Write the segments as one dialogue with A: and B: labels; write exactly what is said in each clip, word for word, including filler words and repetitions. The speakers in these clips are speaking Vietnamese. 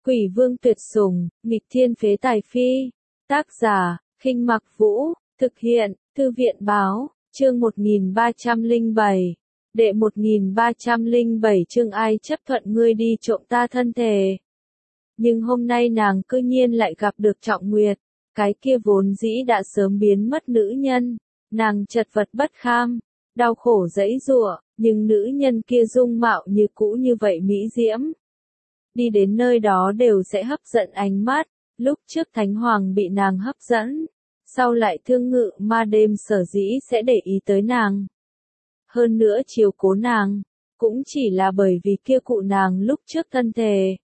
A: Quỷ vương tuyệt sủng, nghịch thiên phế tài phi. Tác giả, Khinh Mặc Vũ, thực hiện, Thư viện báo, chương một nghìn ba trăm lẻ bảy. Đệ một nghìn ba trăm lẻ bảy chương ai chấp thuận ngươi đi trộm ta thân thể. Nhưng hôm nay nàng cư nhiên lại gặp được Trọng Nguyệt, cái kia vốn dĩ đã sớm biến mất nữ nhân, nàng chật vật bất kham, đau khổ giãy giụa, nhưng nữ nhân kia dung mạo như cũ như vậy mỹ diễm. Đi đến nơi đó đều sẽ hấp dẫn ánh mắt, lúc trước Thánh Hoàng bị nàng hấp dẫn, sau lại Thương Ngự Ma Đêm sở dĩ sẽ để ý tới nàng. Hơn nữa chiếu cố nàng, cũng chỉ là bởi vì kia cụ nàng lúc trước thân thể.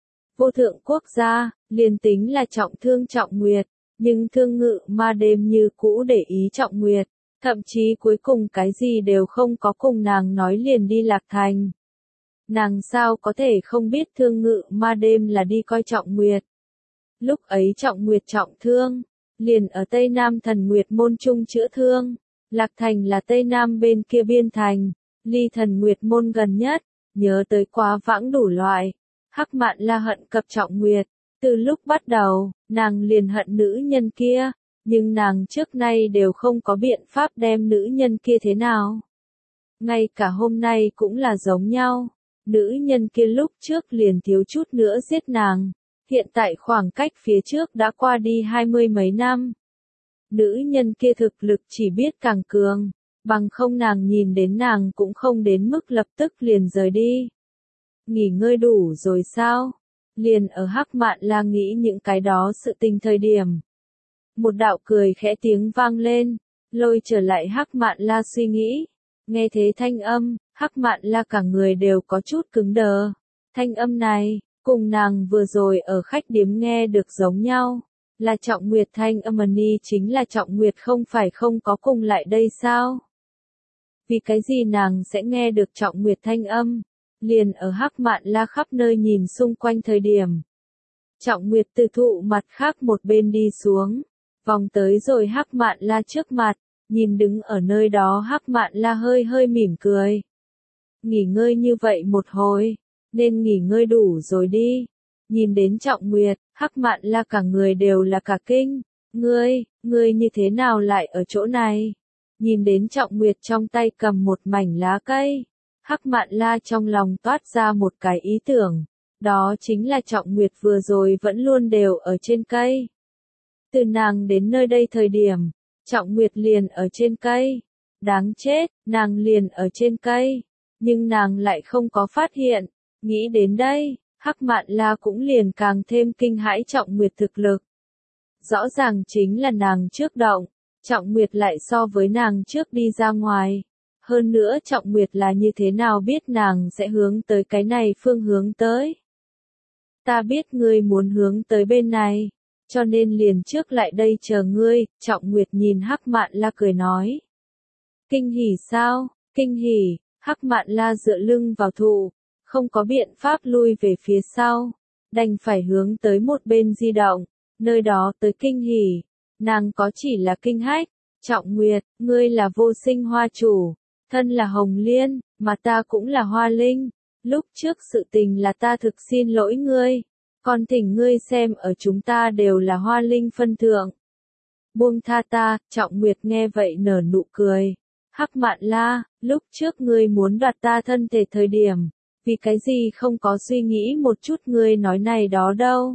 A: Vô thượng quốc gia, liền tính là trọng thương Trọng Nguyệt, nhưng Thương Ngự Ma Đêm như cũ để ý Trọng Nguyệt, thậm chí cuối cùng cái gì đều không có cùng nàng nói liền đi Lạc Thành. Nàng sao có thể không biết Thương Ngự Ma Đêm là đi coi Trọng Nguyệt. Lúc ấy Trọng Nguyệt trọng thương, liền ở Tây Nam Thần Nguyệt môn trung chữa thương. Lạc Thành là Tây Nam bên kia biên thành, ly Thần Nguyệt môn gần nhất, nhớ tới quá vãng đủ loại. Hắc Mạn La hận cập Trọng Nguyệt, từ lúc bắt đầu, nàng liền hận nữ nhân kia, nhưng nàng trước nay đều không có biện pháp đem nữ nhân kia thế nào. Ngay cả hôm nay cũng là giống nhau, nữ nhân kia lúc trước liền thiếu chút nữa giết nàng, hiện tại khoảng cách phía trước đã qua đi hai mươi mấy năm. Nữ nhân kia thực lực chỉ biết càng cường, bằng không nàng nhìn đến nàng cũng không đến mức lập tức liền rời đi. Nghỉ ngơi đủ rồi sao? Liền ở Hắc Mạn La nghĩ những cái đó sự tình thời điểm. Một đạo cười khẽ tiếng vang lên, lôi trở lại Hắc Mạn La suy nghĩ. Nghe thế thanh âm, Hắc Mạn La cả người đều có chút cứng đờ. Thanh âm này, cùng nàng vừa rồi ở khách điếm nghe được giống nhau. Là Trọng Nguyệt thanh âm ni chính là Trọng Nguyệt không phải không có cùng lại đây sao? Vì cái gì nàng sẽ nghe được Trọng Nguyệt thanh âm? Liền ở Hắc Mạn La khắp nơi nhìn xung quanh thời điểm. Trọng Nguyệt từ thụ mặt khác một bên đi xuống, vòng tới rồi Hắc Mạn La trước mặt, nhìn đứng ở nơi đó Hắc Mạn La hơi hơi mỉm cười. Nghỉ ngơi như vậy một hồi, nên nghỉ ngơi đủ rồi đi. Nhìn đến Trọng Nguyệt, Hắc Mạn La cả người đều là cả kinh. Ngươi, ngươi như thế nào lại ở chỗ này? Nhìn đến Trọng Nguyệt trong tay cầm một mảnh lá cây. Hắc Mạn La trong lòng toát ra một cái ý tưởng. Đó chính là Trọng Nguyệt vừa rồi vẫn luôn đều ở trên cây. Từ nàng đến nơi đây thời điểm, Trọng Nguyệt liền ở trên cây. Đáng chết, nàng liền ở trên cây. Nhưng nàng lại không có phát hiện. Nghĩ đến đây, Hắc Mạn La cũng liền càng thêm kinh hãi Trọng Nguyệt thực lực. Rõ ràng chính là nàng trước động, Trọng Nguyệt lại so với nàng trước đi ra ngoài. Hơn nữa Trọng Nguyệt là như thế nào biết nàng sẽ hướng tới cái này phương hướng tới. Ta biết ngươi muốn hướng tới bên này, cho nên liền trước lại đây chờ ngươi, Trọng Nguyệt nhìn Hắc Mạn La cười nói. Kinh hỉ sao, kinh hỉ, Hắc Mạn La dựa lưng vào thụ, không có biện pháp lui về phía sau, đành phải hướng tới một bên di động, nơi đó tới kinh hỉ, nàng có chỉ là kinh hách. Trọng Nguyệt, ngươi là vô sinh hoa chủ, thân là Hồng Liên, mà ta cũng là Hoa Linh, lúc trước sự tình là ta thực xin lỗi ngươi, còn thỉnh ngươi xem ở chúng ta đều là Hoa Linh phân thượng. Buông tha ta, Trọng Nguyệt nghe vậy nở nụ cười. Hắc Mạn La, lúc trước ngươi muốn đoạt ta thân thể thời điểm, vì cái gì không có suy nghĩ một chút ngươi nói này đó đâu.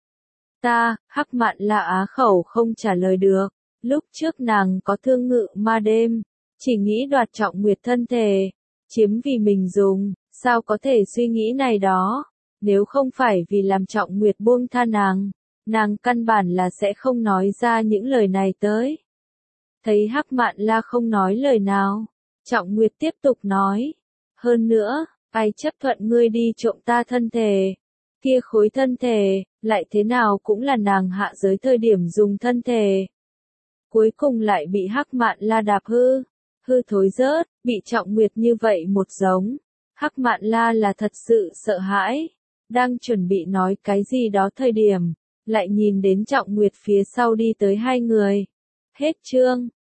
A: Ta, Hắc Mạn La á khẩu không trả lời được, lúc trước nàng có Thương Ngự Ma Đêm, chỉ nghĩ đoạt Trọng Nguyệt thân thể, chiếm vì mình dùng, sao có thể suy nghĩ này đó, nếu không phải vì làm Trọng Nguyệt buông tha nàng, nàng căn bản là sẽ không nói ra những lời này tới. Thấy Hắc Mạn La không nói lời nào, Trọng Nguyệt tiếp tục nói, hơn nữa, ai chấp thuận ngươi đi trộm ta thân thể, kia khối thân thể, lại thế nào cũng là nàng hạ giới thời điểm dùng thân thể. Cuối cùng lại bị Hắc Mạn La đạp hư, hư thối rớt, bị Trọng Nguyệt như vậy một giống. Hắc Mạn La là thật sự sợ hãi, đang chuẩn bị nói cái gì đó thời điểm, lại nhìn đến Trọng Nguyệt phía sau đi tới hai người. Hết chương.